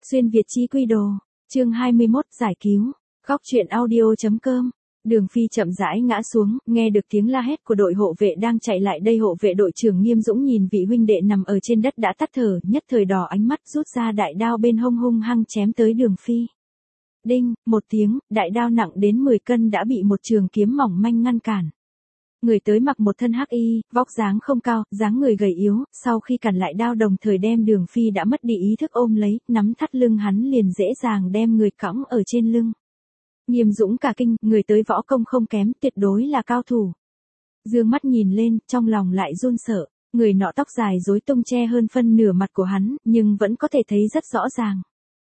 Xuyên Việt Chí Quy Đồ, chương 21 giải cứu, góc truyện audio.com. Đường Phi chậm rãi ngã xuống, nghe được tiếng la hét của đội hộ vệ đang chạy lại đây. Hộ vệ đội trưởng Nghiêm Dũng nhìn vị huynh đệ nằm ở trên đất đã tắt thở, nhất thời đỏ ánh mắt, rút ra đại đao bên hông hung hăng chém tới Đường Phi. Đinh, một tiếng, đại đao nặng đến 10 cân đã bị một trường kiếm mỏng manh ngăn cản. Người tới mặc một thân hắc y, vóc dáng không cao, dáng người gầy yếu, sau khi cản lại đao đồng thời đem Đường Phi đã mất đi ý thức ôm lấy, nắm thắt lưng hắn liền dễ dàng đem người cõng ở trên lưng. Nghiêm Dũng cả kinh, người tới võ công không kém, tuyệt đối là cao thủ. Dương mắt nhìn lên, trong lòng lại run sợ, người nọ tóc dài rối tung che hơn phân nửa mặt của hắn, nhưng vẫn có thể thấy rất rõ ràng.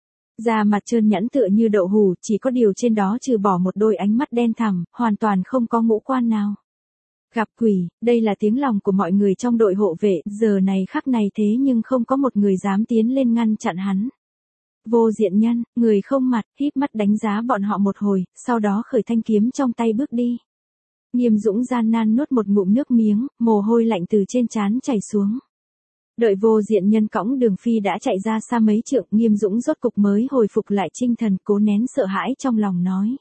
Da mặt trơn nhẵn tựa như đậu hủ, chỉ có điều trên đó trừ bỏ một đôi ánh mắt đen thẳm, hoàn toàn không có ngũ quan nào. Gặp quỷ, đây là tiếng lòng của mọi người trong đội hộ vệ, giờ này khắc này thế nhưng không có một người dám tiến lên ngăn chặn hắn. Vô Diện Nhân, người không mặt, híp mắt đánh giá bọn họ một hồi, sau đó khởi thanh kiếm trong tay bước đi. Nghiêm Dũng gian nan nuốt một ngụm nước miếng, mồ hôi lạnh từ trên trán chảy xuống. Đợi Vô Diện Nhân cõng Đường Phi đã chạy ra xa mấy trượng, Nghiêm Dũng rốt cục mới hồi phục lại tinh thần, cố nén sợ hãi trong lòng nói.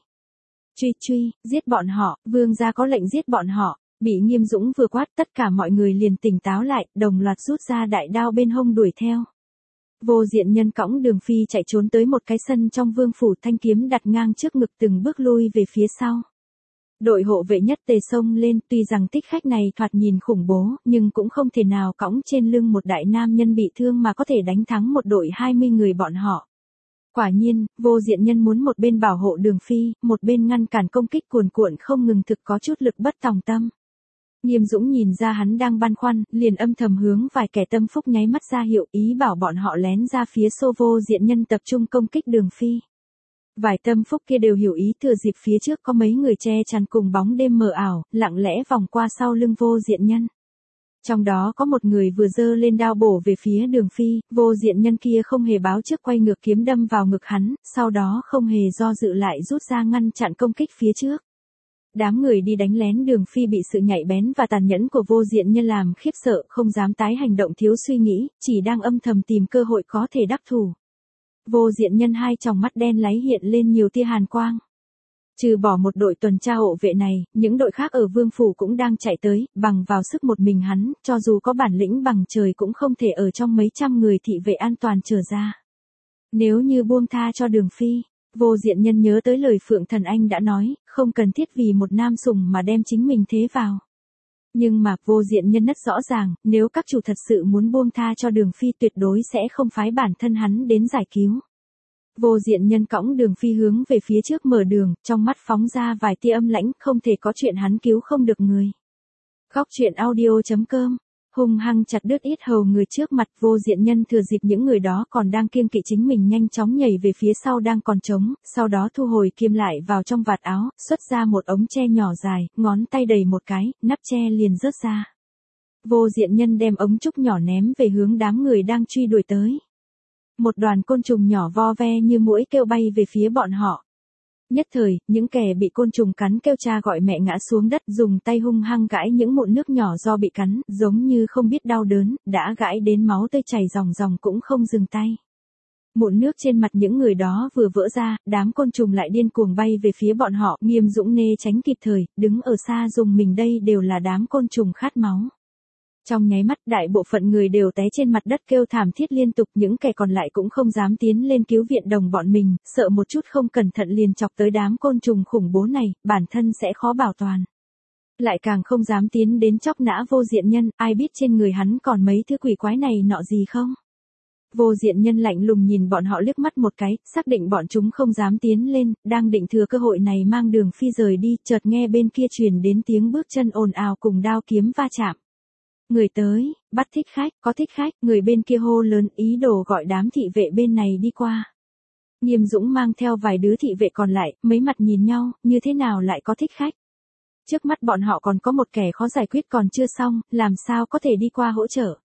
Truy, giết bọn họ, vương gia có lệnh giết bọn họ. Bị Nghiêm Dũng vừa quát, tất cả mọi người liền tỉnh táo lại, đồng loạt rút ra đại đao bên hông đuổi theo. Vô Diện Nhân cõng Đường Phi chạy trốn tới một cái sân trong vương phủ, thanh kiếm đặt ngang trước ngực từng bước lui về phía sau. Đội hộ vệ nhất tề xông lên, tuy rằng thích khách này thoạt nhìn khủng bố, nhưng cũng không thể nào cõng trên lưng một đại nam nhân bị thương mà có thể đánh thắng một đội 20 người bọn họ. Quả nhiên, Vô Diện Nhân muốn một bên bảo hộ Đường Phi, một bên ngăn cản công kích cuồn cuộn không ngừng, thực có chút lực bất tòng tâm. Nghiêm Dũng nhìn ra hắn đang băn khoăn, liền âm thầm hướng vài kẻ tâm phúc nháy mắt ra hiệu, ý bảo bọn họ lén ra phía sau Vô Diện Nhân tập trung công kích Đường Phi. Vài tâm phúc kia đều hiểu ý, thừa dịp phía trước có mấy người che chắn cùng bóng đêm mờ ảo, lặng lẽ vòng qua sau lưng Vô Diện Nhân. Trong đó có một người vừa giơ lên đao bổ về phía Đường Phi, Vô Diện Nhân kia không hề báo trước quay ngược kiếm đâm vào ngực hắn, sau đó không hề do dự lại rút ra ngăn chặn công kích phía trước. Đám người đi đánh lén Đường Phi bị sự nhạy bén và tàn nhẫn của Vô Diện Nhân làm khiếp sợ, không dám tái hành động thiếu suy nghĩ, chỉ đang âm thầm tìm cơ hội có thể đắc thủ. Vô Diện Nhân hai tròng mắt đen láy hiện lên nhiều tia hàn quang. Trừ bỏ một đội tuần tra hộ vệ này, những đội khác ở vương phủ cũng đang chạy tới, bằng vào sức một mình hắn, cho dù có bản lĩnh bằng trời cũng không thể ở trong mấy trăm người thị vệ an toàn trở ra. Nếu như buông tha cho Đường Phi, Vô Diện Nhân nhớ tới lời Phượng Thần Anh đã nói, không cần thiết vì một nam sủng mà đem chính mình thế vào. Nhưng mà Vô Diện Nhân rất rõ ràng, nếu các chủ thật sự muốn buông tha cho Đường Phi tuyệt đối sẽ không phái bản thân hắn đến giải cứu. Vô Diện Nhân cõng Đường Phi hướng về phía trước mở đường, trong mắt phóng ra vài tia âm lãnh, không thể có chuyện hắn cứu không được người. Góc truyện audio.com. Hung hăng chặt đứt yết hầu người trước mặt. Vô Diện Nhân thừa dịp những người đó còn đang kiêng kỵ chính mình nhanh chóng nhảy về phía sau đang còn trống, sau đó thu hồi kiếm lại vào trong vạt áo, xuất ra một ống tre nhỏ dài, ngón tay đầy một cái, nắp tre liền rớt ra. Vô Diện Nhân đem ống trúc nhỏ ném về hướng đám người đang truy đuổi tới. Một đoàn côn trùng nhỏ vo ve như muỗi kêu bay về phía bọn họ. Nhất thời, những kẻ bị côn trùng cắn kêu cha gọi mẹ ngã xuống đất, dùng tay hung hăng gãi những mụn nước nhỏ do bị cắn, giống như không biết đau đớn, đã gãi đến máu tươi chảy ròng ròng cũng không dừng tay. Mụn nước trên mặt những người đó vừa vỡ ra, đám côn trùng lại điên cuồng bay về phía bọn họ. Nghiêm Dũng né tránh kịp thời, đứng ở xa dùng mình, đây đều là đám côn trùng khát máu. Trong nháy mắt, đại bộ phận người đều té trên mặt đất kêu thảm thiết liên tục, những kẻ còn lại cũng không dám tiến lên cứu viện đồng bọn mình, sợ một chút không cẩn thận liền chọc tới đám côn trùng khủng bố này, bản thân sẽ khó bảo toàn. Lại càng không dám tiến đến chóc nã Vô Diện Nhân, ai biết trên người hắn còn mấy thứ quỷ quái này nọ gì không. Vô Diện Nhân lạnh lùng nhìn bọn họ liếc mắt một cái, xác định bọn chúng không dám tiến lên, đang định thừa cơ hội này mang Đường Phi rời đi, chợt nghe bên kia truyền đến tiếng bước chân ồn ào cùng đao kiếm va chạm. Người tới, bắt thích khách, có thích khách, người bên kia hô lớn, ý đồ gọi đám thị vệ bên này đi qua. Nghiêm Dũng mang theo vài đứa thị vệ còn lại, mấy mặt nhìn nhau, như thế nào lại có thích khách. Trước mắt bọn họ còn có một kẻ khó giải quyết còn chưa xong, làm sao có thể đi qua hỗ trợ.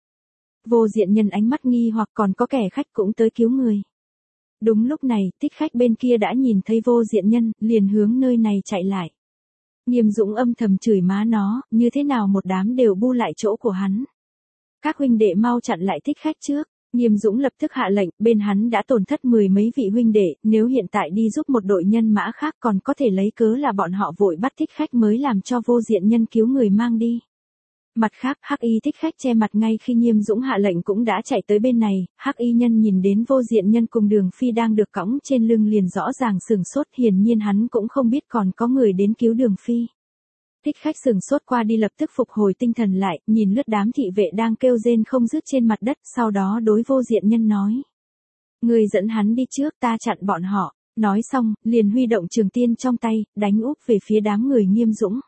Vô Diện Nhân ánh mắt nghi hoặc, còn có kẻ khách cũng tới cứu người. Đúng lúc này, thích khách bên kia đã nhìn thấy Vô Diện Nhân, liền hướng nơi này chạy lại. Nghiêm Dũng âm thầm chửi má nó, như thế nào một đám đều bu lại chỗ của hắn. Các huynh đệ mau chặn lại thích khách trước. Nghiêm Dũng lập tức hạ lệnh, bên hắn đã tổn thất mười mấy vị huynh đệ, nếu hiện tại đi giúp một đội nhân mã khác còn có thể lấy cớ là bọn họ vội bắt thích khách mới làm cho vô diện nhân cứu người mang đi. Mặt khác, Hắc Y thích khách che mặt ngay khi Nghiêm Dũng hạ lệnh cũng đã chạy tới bên này, Hắc Y nhân nhìn đến vô diện nhân cùng Đường Phi đang được cõng trên lưng liền rõ ràng sửng sốt, hiển nhiên hắn cũng không biết còn có người đến cứu Đường Phi. Thích khách sửng sốt qua đi lập tức phục hồi tinh thần lại, nhìn lướt đám thị vệ đang kêu rên không dứt trên mặt đất, sau đó đối vô diện nhân nói. Người dẫn hắn đi trước, ta chặn bọn họ. Nói xong, liền huy động trường tiên trong tay, đánh úp về phía đám người Nghiêm Dũng.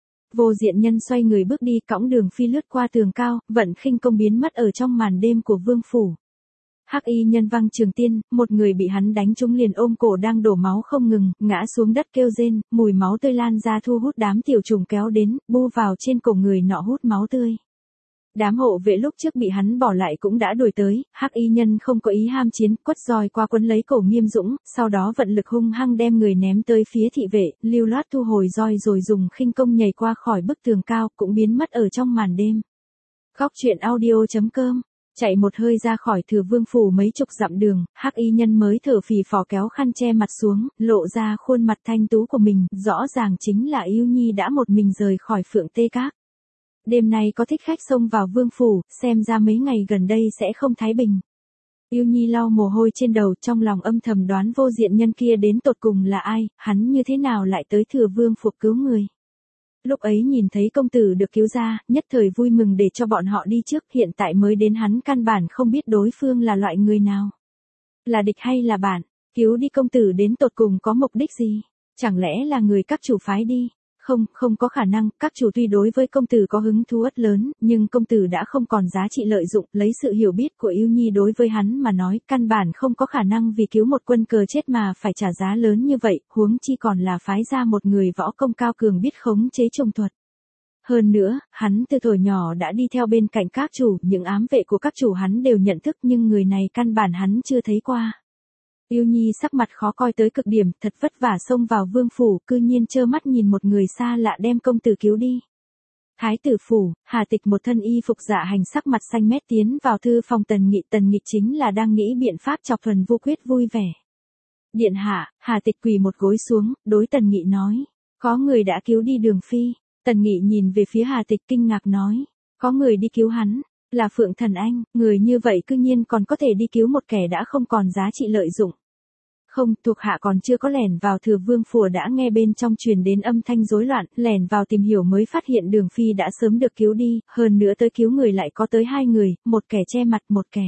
Vô diện nhân xoay người bước đi, cõng Đường Phi lướt qua tường cao, vận khinh công biến mất ở trong màn đêm của vương phủ. Hắc Y nhân văng trường tiên, một người bị hắn đánh trúng liền ôm cổ đang đổ máu không ngừng, ngã xuống đất kêu rên, mùi máu tươi lan ra thu hút đám tiểu trùng kéo đến, bu vào trên cổ người nọ hút máu tươi. Đám hộ vệ lúc trước bị hắn bỏ lại cũng đã đuổi tới, Hắc Y nhân không có ý ham chiến, quất roi qua quấn lấy cổ Nghiêm Dũng, sau đó vận lực hung hăng đem người ném tới phía thị vệ, lưu loát thu hồi roi rồi dùng khinh công nhảy qua khỏi bức tường cao, cũng biến mất ở trong màn đêm. Góc truyện audio.com. Chạy một hơi ra khỏi Thừa Vương phủ mấy chục dặm đường, Hắc Y nhân mới thở phì phò kéo khăn che mặt xuống, lộ ra khuôn mặt thanh tú của mình, rõ ràng chính là Yêu Nhi đã một mình rời khỏi Phượng Tê Các. Đêm nay có thích khách xông vào vương phủ, xem ra mấy ngày gần đây sẽ không thái bình. Yêu Nhi lau mồ hôi trên đầu, trong lòng âm thầm đoán vô diện nhân kia đến tột cùng là ai, hắn như thế nào lại tới Thừa Vương phủ cứu người. Lúc ấy nhìn thấy công tử được cứu ra, nhất thời vui mừng để cho bọn họ đi trước, hiện tại mới đến hắn căn bản không biết đối phương là loại người nào. Là địch hay là bạn, cứu đi công tử đến tột cùng có mục đích gì, chẳng lẽ là người các chủ phái đi. Không có khả năng, các chủ tuy đối với công tử có hứng thú ất lớn, nhưng công tử đã không còn giá trị lợi dụng, lấy sự hiểu biết của Yêu Nhi đối với hắn mà nói, căn bản không có khả năng vì cứu một quân cờ chết mà phải trả giá lớn như vậy, huống chi còn là phái ra một người võ công cao cường biết khống chế trùng thuật. Hơn nữa, hắn từ thuở nhỏ đã đi theo bên cạnh các chủ, những ám vệ của các chủ hắn đều nhận thức nhưng người này căn bản hắn chưa thấy qua. Yêu Nhi sắc mặt khó coi tới cực điểm, thật vất vả xông vào vương phủ, cư nhiên trơ mắt nhìn một người xa lạ đem công tử cứu đi. Thái tử phủ, Hà Tịch một thân y phục dạ hành sắc mặt xanh mét tiến vào thư phòng Tần Nghị chính là đang nghĩ biện pháp chọc Thuần Vu Quyết vui vẻ. Điện hạ, Hà Tịch quỳ một gối xuống, đối Tần Nghị nói, có người đã cứu đi Đường Phi. Tần Nghị nhìn về phía Hà Tịch kinh ngạc nói, có người đi cứu hắn. Là Phượng Thần Anh, người như vậy cư nhiên còn có thể đi cứu một kẻ đã không còn giá trị lợi dụng. Không, thuộc hạ còn chưa có lẻn vào Thừa Vương phủ đã nghe bên trong truyền đến âm thanh rối loạn, lẻn vào tìm hiểu mới phát hiện Đường Phi đã sớm được cứu đi, hơn nữa tới cứu người lại có tới hai người, một kẻ che mặt một kẻ.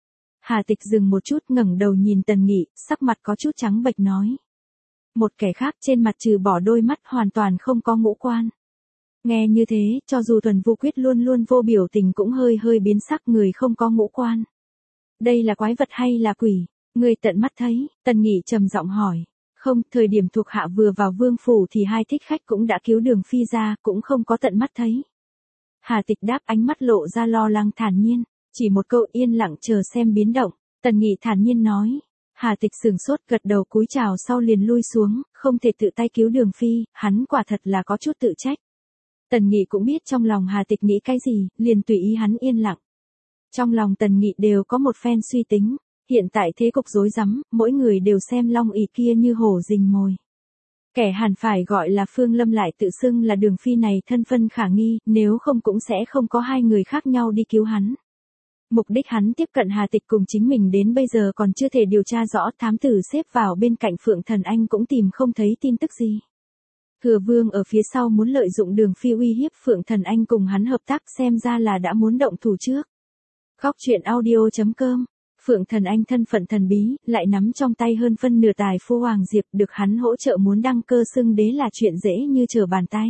Hà Tịch dừng một chút ngẩng đầu nhìn Tần Nghị, sắc mặt có chút trắng bệch nói. Một kẻ khác trên mặt trừ bỏ đôi mắt hoàn toàn không có ngũ quan. Nghe như thế, cho dù Thuần Vu Quyết luôn luôn vô biểu tình cũng hơi biến sắc, người không có ngũ quan. Đây là quái vật hay là quỷ? Người tận mắt thấy, Tần Nghị trầm giọng hỏi. Không, thời điểm thuộc hạ vừa vào vương phủ thì hai thích khách cũng đã cứu Đường Phi ra, cũng không có tận mắt thấy. Hà Tịch đáp, ánh mắt lộ ra lo lắng thản nhiên, chỉ một câu yên lặng chờ xem biến động. Tần Nghị thản nhiên nói. Hà Tịch sửng sốt gật đầu cúi chào sau liền lui xuống, không thể tự tay cứu Đường Phi, hắn quả thật là có chút tự trách. Tần Nghị cũng biết trong lòng Hà Tịch nghĩ cái gì, liền tùy ý hắn yên lặng. Trong lòng Tần Nghị đều có một phen suy tính, hiện tại thế cục rối rắm, mỗi người đều xem Long ỷ kia như hổ rình mồi. Kẻ hẳn phải gọi là Phương Lâm lại tự xưng là Đường Phi này thân phân khả nghi, nếu không cũng sẽ không có hai người khác nhau đi cứu hắn. Mục đích hắn tiếp cận Hà Tịch cùng chính mình đến bây giờ còn chưa thể điều tra rõ, thám tử xếp vào bên cạnh Phượng Thần Anh cũng tìm không thấy tin tức gì. Thừa Vương ở phía sau muốn lợi dụng Đường Phi uy hiếp Phượng Thần Anh cùng hắn hợp tác, xem ra là đã muốn động thủ trước. Góc truyện audio.com. Phượng Thần Anh thân phận thần bí, lại nắm trong tay hơn phân nửa tài phú Hoàng Diệp, được hắn hỗ trợ muốn đăng cơ xưng đế là chuyện dễ như trở bàn tay.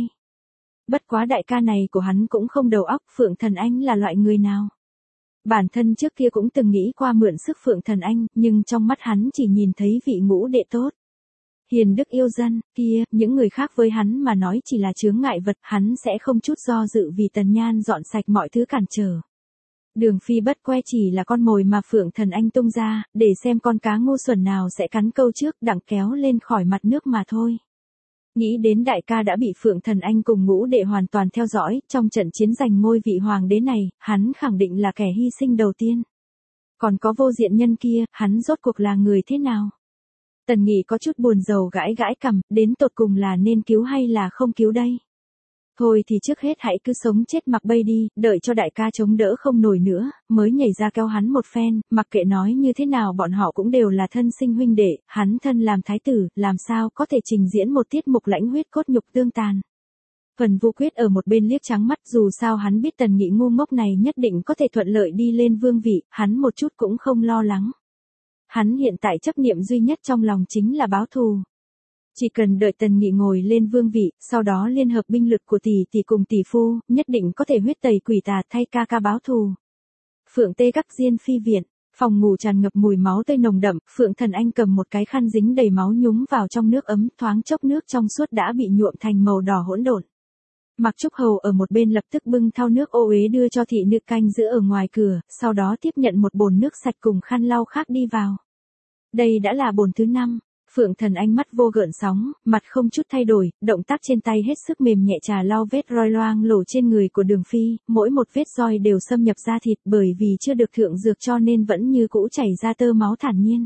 Bất quá đại ca này của hắn cũng không đầu óc, Phượng Thần Anh là loại người nào? Bản thân trước kia cũng từng nghĩ qua mượn sức Phượng Thần Anh, nhưng trong mắt hắn chỉ nhìn thấy vị ngũ đệ tốt. Hiền đức yêu dân, kia, những người khác với hắn mà nói chỉ là chướng ngại vật, hắn sẽ không chút do dự vì Tần Nhan dọn sạch mọi thứ cản trở. Đường Phi bất que chỉ là con mồi mà Phượng Thần Anh tung ra, để xem con cá ngu xuẩn nào sẽ cắn câu trước đặng kéo lên khỏi mặt nước mà thôi. Nghĩ đến đại ca đã bị Phượng Thần Anh cùng ngũ đệ hoàn toàn theo dõi, trong trận chiến giành ngôi vị hoàng đế này, hắn khẳng định là kẻ hy sinh đầu tiên. Còn có vô diện nhân kia, hắn rốt cuộc là người thế nào? Tần Nghị có chút buồn rầu gãi gãi cằm, đến tột cùng là nên cứu hay là không cứu đây? Thôi thì trước hết hãy cứ sống chết mặc bay đi, đợi cho đại ca chống đỡ không nổi nữa, mới nhảy ra kéo hắn một phen, mặc kệ nói như thế nào bọn họ cũng đều là thân sinh huynh đệ, hắn thân làm thái tử, làm sao có thể trình diễn một tiết mục lãnh huyết cốt nhục tương tàn. Phần Vô Quyết ở một bên liếc trắng mắt, dù sao hắn biết Tần Nghị ngu ngốc này nhất định có thể thuận lợi đi lên vương vị, hắn một chút cũng không lo lắng. Hắn hiện tại chấp niệm duy nhất trong lòng chính là báo thù. Chỉ cần đợi Tần Nghị ngồi lên vương vị, sau đó liên hợp binh lực của tỷ tỷ cùng tỷ phu, nhất định có thể huyết tẩy quỷ tà thay ca ca báo thù. Phượng Tê Các Diên Phi viện, phòng ngủ tràn ngập mùi máu tươi nồng đậm, Phượng Thần Anh cầm một cái khăn dính đầy máu nhúng vào trong nước ấm, thoáng chốc nước trong suốt đã bị nhuộm thành màu đỏ hỗn độn. Mặc Trúc Hầu ở một bên lập tức bưng thau nước ô uế đưa cho thị nữ canh giữ ở ngoài cửa, sau đó tiếp nhận một bồn nước sạch cùng khăn lau khác đi vào. Đây đã là bồn thứ 5. Phượng Thần Anh mắt vô gợn sóng, mặt không chút thay đổi, động tác trên tay hết sức mềm nhẹ trà lau vết roi loang lổ trên người của Đường Phi, mỗi một vết roi đều xâm nhập da thịt, bởi vì chưa được thượng dược cho nên vẫn như cũ chảy ra tơ máu thản nhiên.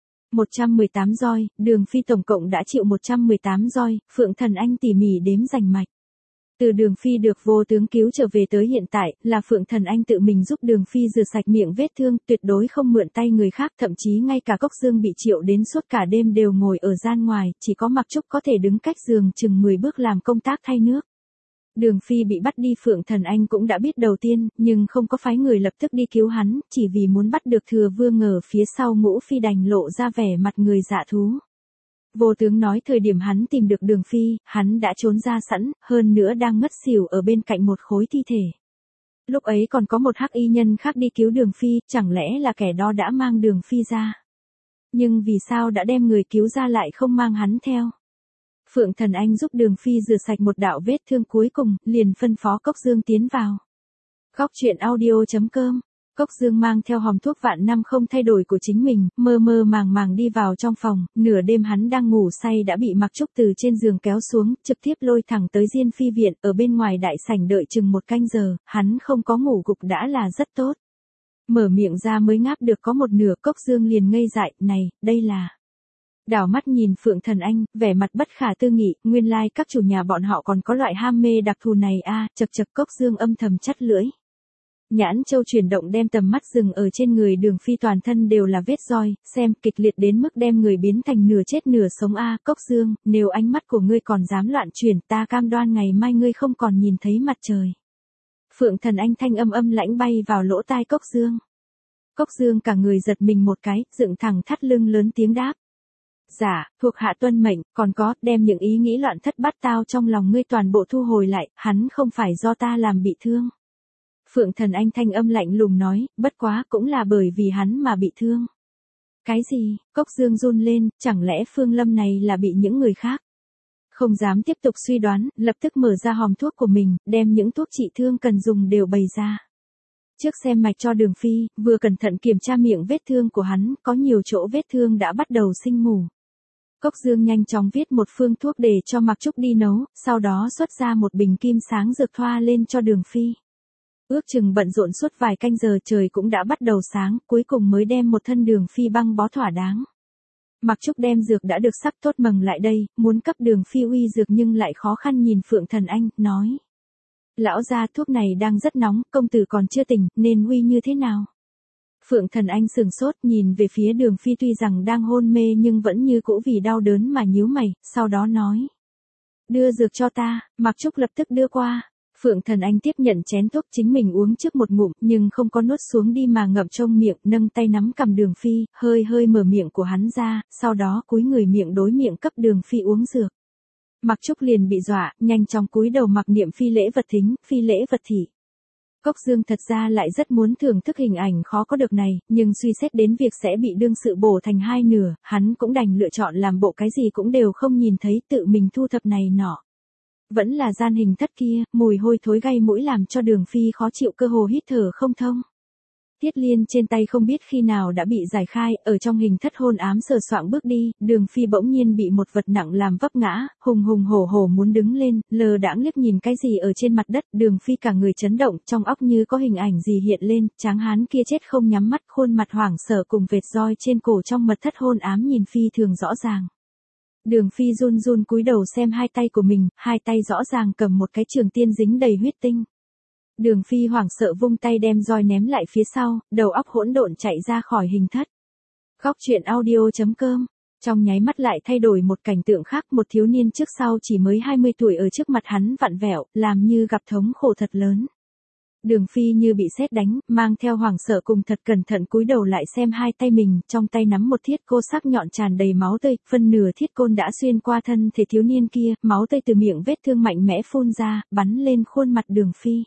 118 roi, Đường Phi tổng cộng đã chịu 118 roi, Phượng Thần Anh tỉ mỉ đếm rành mạch. Từ Đường Phi được Vô Tướng cứu trở về tới hiện tại, là Phượng Thần Anh tự mình giúp Đường Phi rửa sạch miệng vết thương, tuyệt đối không mượn tay người khác, thậm chí ngay cả Cốc Dương bị triệu đến suốt cả đêm đều ngồi ở gian ngoài, chỉ có Mặc Trúc có thể đứng cách giường chừng 10 bước làm công tác thay nước. Đường Phi bị bắt đi, Phượng Thần Anh cũng đã biết đầu tiên, nhưng không có phái người lập tức đi cứu hắn, chỉ vì muốn bắt được Thừa Vương ở phía sau Ngũ Phi đành lộ ra vẻ mặt người dạ thú. Vô Tướng nói thời điểm hắn tìm được Đường Phi, hắn đã trốn ra sẵn, hơn nữa đang ngất xỉu ở bên cạnh một khối thi thể. Lúc ấy còn có một hắc y nhân khác đi cứu Đường Phi, chẳng lẽ là kẻ đó đã mang Đường Phi ra? Nhưng vì sao đã đem người cứu ra lại không mang hắn theo? Phượng Thần Anh giúp Đường Phi rửa sạch một đạo vết thương cuối cùng, liền phân phó Cốc Dương tiến vào. Góc truyện audio.com. Cốc Dương mang theo hòm thuốc vạn năm không thay đổi của chính mình, mơ mơ màng màng đi vào trong phòng, nửa đêm hắn đang ngủ say đã bị Mặc Trúc từ trên giường kéo xuống, trực tiếp lôi thẳng tới Diên Phi viện, ở bên ngoài đại sảnh đợi chừng 1 canh giờ, hắn không có ngủ gục đã là rất tốt. Mở miệng ra mới ngáp được có một nửa, Cốc Dương liền ngây dại, này, đây là... Đảo mắt nhìn Phượng Thần Anh, vẻ mặt bất khả tư nghị, nguyên lai các chủ nhà bọn họ còn có loại ham mê đặc thù này a, chật chật, Cốc Dương âm thầm chắt lưỡi. Nhãn châu chuyển động đem tầm mắt dừng ở trên người Đường Phi, toàn thân đều là vết roi, xem kịch liệt đến mức đem người biến thành nửa chết nửa sống a. Cốc Dương, nếu ánh mắt của ngươi còn dám loạn chuyển, ta cam đoan ngày mai ngươi không còn nhìn thấy mặt trời. Phượng Thần Anh thanh âm lãnh bay vào lỗ tai Cốc Dương. Cốc Dương cả người giật mình một cái, dựng thẳng thắt lưng lớn tiếng đáp. Dạ, thuộc hạ tuân mệnh, còn có, đem những ý nghĩ loạn thất bát tao trong lòng ngươi toàn bộ thu hồi lại, hắn không phải do ta làm bị thương. Phượng Thần Anh thanh âm lạnh lùng nói, bất quá cũng là bởi vì hắn mà bị thương. Cái gì? Cốc Dương run lên, chẳng lẽ Phương Lâm này là bị những người khác? Không dám tiếp tục suy đoán, lập tức mở ra hòm thuốc của mình, đem những thuốc trị thương cần dùng đều bày ra. Trước xem mạch cho Đường Phi, vừa cẩn thận kiểm tra miệng vết thương của hắn, có nhiều chỗ vết thương đã bắt đầu sinh mủ. Cốc Dương nhanh chóng viết một phương thuốc để cho Mặc Trúc đi nấu, sau đó xuất ra một bình kim sáng dược thoa lên cho Đường Phi. Ước chừng bận rộn suốt vài canh giờ, trời cũng đã bắt đầu sáng, cuối cùng mới đem một thân Đường Phi băng bó thỏa đáng. Mặc Trúc đem dược đã được sắc tốt mừng lại đây, muốn cấp Đường Phi uy dược nhưng lại khó khăn nhìn Phượng Thần Anh, nói. Lão gia, thuốc này đang rất nóng, công tử còn chưa tỉnh, nên uy như thế nào? Phượng Thần Anh sừng sốt nhìn về phía Đường Phi, tuy rằng đang hôn mê nhưng vẫn như cũ vì đau đớn mà nhíu mày, sau đó nói. Đưa dược cho ta. Mặc Trúc lập tức đưa qua. Phượng Thần Anh tiếp nhận chén thuốc, chính mình uống trước một ngụm, nhưng không có nuốt xuống đi mà ngậm trong miệng, nâng tay nắm cầm Đường Phi, hơi mở miệng của hắn ra, sau đó cúi người miệng đối miệng cấp Đường Phi uống dược. Mặc Trúc liền bị dọa, nhanh chóng cúi đầu mặc niệm phi lễ vật thính, phi lễ vật thị. Cốc Dương thật ra lại rất muốn thưởng thức hình ảnh khó có được này, nhưng suy xét đến việc sẽ bị đương sự bổ thành hai nửa, hắn cũng đành lựa chọn làm bộ cái gì cũng đều không nhìn thấy, tự mình thu thập này nọ. Vẫn là gian hình thất kia, mùi hôi thối gây mũi làm cho Đường Phi khó chịu, cơ hồ hít thở không thông. Tiết Liên trên tay không biết khi nào đã bị giải khai, ở trong hình thất hôn ám sờ soạng bước đi, Đường Phi bỗng nhiên bị một vật nặng làm vấp ngã, hùng hùng hổ hổ muốn đứng lên, lờ đãng liếc nhìn cái gì ở trên mặt đất, Đường Phi cả người chấn động, trong óc như có hình ảnh gì hiện lên, tráng hán kia chết không nhắm mắt, khuôn mặt hoảng sợ cùng vệt roi trên cổ trong mật thất hôn ám nhìn phi thường rõ ràng. Đường Phi run run cúi đầu xem hai tay của mình, hai tay rõ ràng cầm một cái trường tiên dính đầy huyết tinh. Đường Phi hoảng sợ vung tay đem roi ném lại phía sau, đầu óc hỗn độn chạy ra khỏi hình thất. Khóc chuyện audio.com. Trong nháy mắt lại thay đổi một cảnh tượng khác, một thiếu niên trước sau chỉ mới 20 tuổi ở trước mặt hắn vặn vẹo, làm như gặp thống khổ thật lớn. Đường Phi như bị sét đánh, mang theo hoảng sợ cùng thật cẩn thận cúi đầu lại xem hai tay mình, trong tay nắm một thiết cô sắc nhọn tràn đầy máu tươi, phân nửa thiết côn đã xuyên qua thân thể thiếu niên kia, máu tươi từ miệng vết thương mạnh mẽ phun ra, bắn lên khuôn mặt Đường Phi.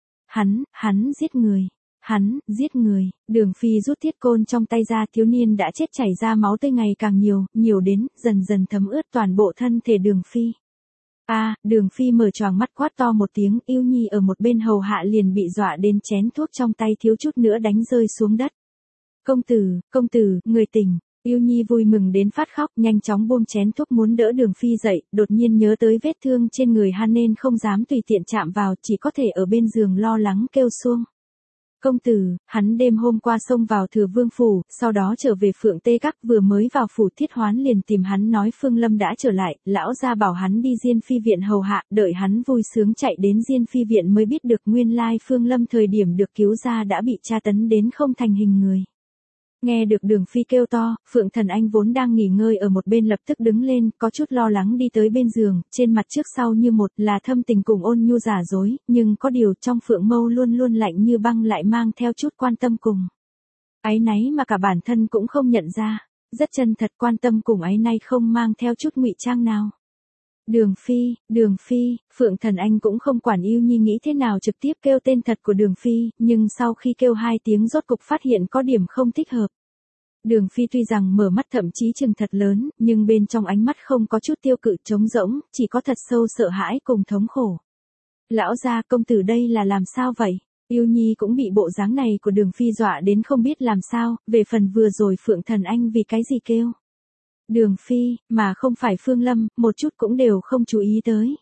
Hắn giết người. Hắn giết người. Đường Phi rút thiết côn trong tay ra, thiếu niên đã chết chảy ra máu tươi ngày càng nhiều đến, dần dần thấm ướt toàn bộ thân thể Đường Phi. Đường Phi mở choàng mắt quát to một tiếng, Yêu Nhi ở một bên hầu hạ liền bị dọa đến chén thuốc trong tay thiếu chút nữa đánh rơi xuống đất. Công tử, người tỉnh. Yêu Nhi vui mừng đến phát khóc, nhanh chóng buông chén thuốc muốn đỡ Đường Phi dậy, đột nhiên nhớ tới vết thương trên người hắn nên không dám tùy tiện chạm vào, chỉ có thể ở bên giường lo lắng kêu xuông. Công tử, hắn đêm hôm qua xông vào Thừa Vương phủ, sau đó trở về Phượng Tê Các, vừa mới vào phủ Thiết Hoán liền tìm hắn nói Phương Lâm đã trở lại, lão gia bảo hắn đi Diên Phi viện hầu hạ, đợi hắn vui sướng chạy đến Diên Phi viện mới biết được nguyên lai Phương Lâm thời điểm được cứu ra đã bị tra tấn đến không thành hình người. Nghe được Đường Phi kêu to, Phượng Thần Anh vốn đang nghỉ ngơi ở một bên lập tức đứng lên, có chút lo lắng đi tới bên giường, trên mặt trước sau như một là thâm tình cùng ôn nhu giả dối, nhưng có điều trong Phượng Mâu luôn luôn lạnh như băng lại mang theo chút quan tâm cùng áy náy mà cả bản thân cũng không nhận ra, rất chân thật quan tâm cùng áy náy không mang theo chút ngụy trang nào. Đường Phi, Phượng Thần Anh cũng không quản Yêu Nhi nghĩ thế nào trực tiếp kêu tên thật của Đường Phi, nhưng sau khi kêu hai tiếng rốt cục phát hiện có điểm không thích hợp. Đường Phi tuy rằng mở mắt thậm chí trừng thật lớn, nhưng bên trong ánh mắt không có chút tiêu cự trống rỗng, chỉ có thật sâu sợ hãi cùng thống khổ. Lão gia, công tử đây là làm sao vậy? Yêu Nhi cũng bị bộ dáng này của Đường Phi dọa đến không biết làm sao, về phần vừa rồi Phượng Thần Anh vì cái gì kêu. Đường Phi, mà không phải Phương Lâm, một chút cũng đều không chú ý tới.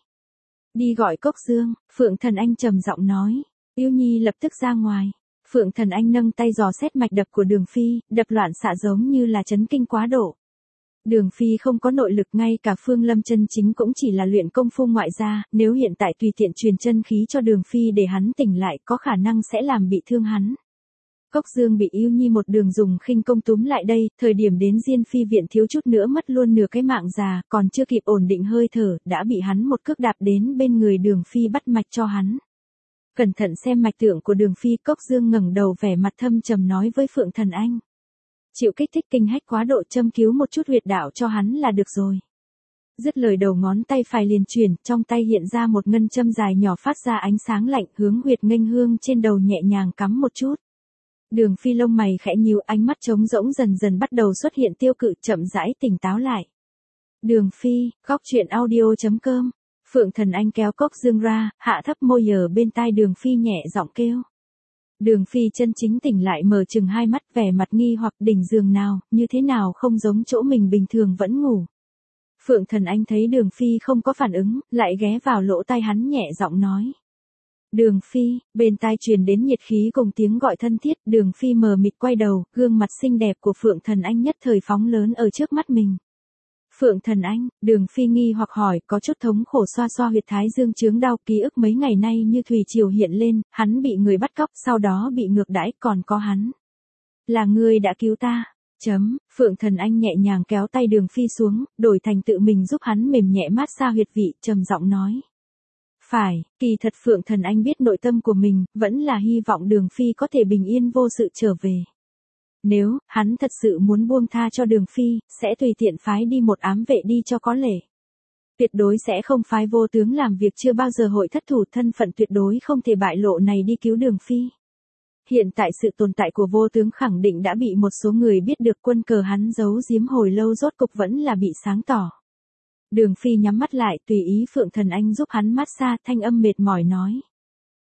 Đi gọi Cốc Dương, Phượng Thần Anh trầm giọng nói. Yêu Nhi lập tức ra ngoài. Phượng Thần Anh nâng tay dò xét mạch đập của Đường Phi, đập loạn xạ giống như là chấn kinh quá độ. Đường Phi không có nội lực, ngay cả Phương Lâm chân chính cũng chỉ là luyện công phu ngoại gia, nếu hiện tại tùy tiện truyền chân khí cho Đường Phi để hắn tỉnh lại có khả năng sẽ làm bị thương hắn. Cốc Dương bị Yêu Nhi một đường dùng khinh công túm lại đây, thời điểm đến Diên Phi viện thiếu chút nữa mất luôn nửa cái mạng già, còn chưa kịp ổn định hơi thở, đã bị hắn một cước đạp đến bên người Đường Phi bắt mạch cho hắn. Cẩn thận xem mạch tượng của Đường Phi, Cốc Dương ngẩng đầu vẻ mặt thâm trầm nói với Phượng Thần Anh. Chịu kích thích kinh hách quá độ, châm cứu một chút huyệt đạo cho hắn là được rồi. Dứt lời đầu ngón tay phải liền chuyển, trong tay hiện ra một ngân châm dài nhỏ phát ra ánh sáng lạnh, hướng huyệt nghênh hương trên đầu nhẹ nhàng cắm một chút. Đường Phi lông mày khẽ nhíu, ánh mắt trống rỗng dần dần bắt đầu xuất hiện tiêu cự, chậm rãi tỉnh táo lại. Đường Phi, khóc chuyện audio.com. Phượng Thần Anh kéo Cốc Dương ra, hạ thấp môi ở bên tai Đường Phi nhẹ giọng kêu. Đường Phi chân chính tỉnh lại mở chừng hai mắt vẻ mặt nghi hoặc, đỉnh giường nào, như thế nào không giống chỗ mình bình thường vẫn ngủ. Phượng Thần Anh thấy Đường Phi không có phản ứng, lại ghé vào lỗ tai hắn nhẹ giọng nói. Đường Phi, bên tai truyền đến nhiệt khí cùng tiếng gọi thân thiết, Đường Phi mờ mịt quay đầu, gương mặt xinh đẹp của Phượng Thần Anh nhất thời phóng lớn ở trước mắt mình. Phượng Thần Anh, Đường Phi nghi hoặc hỏi, có chút thống khổ xoa xoa huyệt thái dương chướng đau, ký ức mấy ngày nay như thủy triều hiện lên, hắn bị người bắt cóc, sau đó bị ngược đãi, còn có hắn. Là ngươi đã cứu ta. Phượng Thần Anh nhẹ nhàng kéo tay Đường Phi xuống, đổi thành tự mình giúp hắn mềm nhẹ mát xa huyệt vị, trầm giọng nói. Phải, kỳ thật Phượng Thần Anh biết nội tâm của mình, vẫn là hy vọng Đường Phi có thể bình yên vô sự trở về. Nếu, hắn thật sự muốn buông tha cho Đường Phi, sẽ tùy tiện phái đi một ám vệ đi cho có lệ. Tuyệt đối sẽ không phái vô tướng làm việc chưa bao giờ hội thất thủ, thân phận tuyệt đối không thể bại lộ này đi cứu Đường Phi. Hiện tại sự tồn tại của vô tướng khẳng định đã bị một số người biết được, quân cờ hắn giấu giếm hồi lâu rốt cục vẫn là bị sáng tỏ. Đường Phi nhắm mắt lại, tùy ý Phượng Thần Anh giúp hắn mát xa, thanh âm mệt mỏi nói.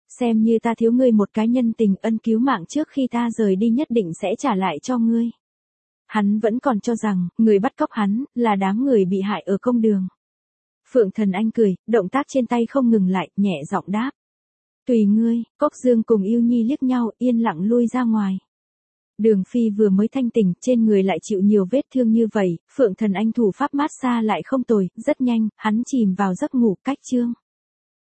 Xem như ta thiếu ngươi một cái nhân tình, ân cứu mạng trước khi ta rời đi nhất định sẽ trả lại cho ngươi. Hắn vẫn còn cho rằng, người bắt cóc hắn, là đám người bị hại ở công đường. Phượng Thần Anh cười, động tác trên tay không ngừng lại, nhẹ giọng đáp. Tùy ngươi. Cốc Dương cùng Yêu Nhi liếc nhau, yên lặng lui ra ngoài. Đường Phi vừa mới thanh tỉnh, trên người lại chịu nhiều vết thương như vậy, Phượng Thần Anh thủ pháp mát xa lại không tồi, rất nhanh, hắn chìm vào giấc ngủ. Cách chương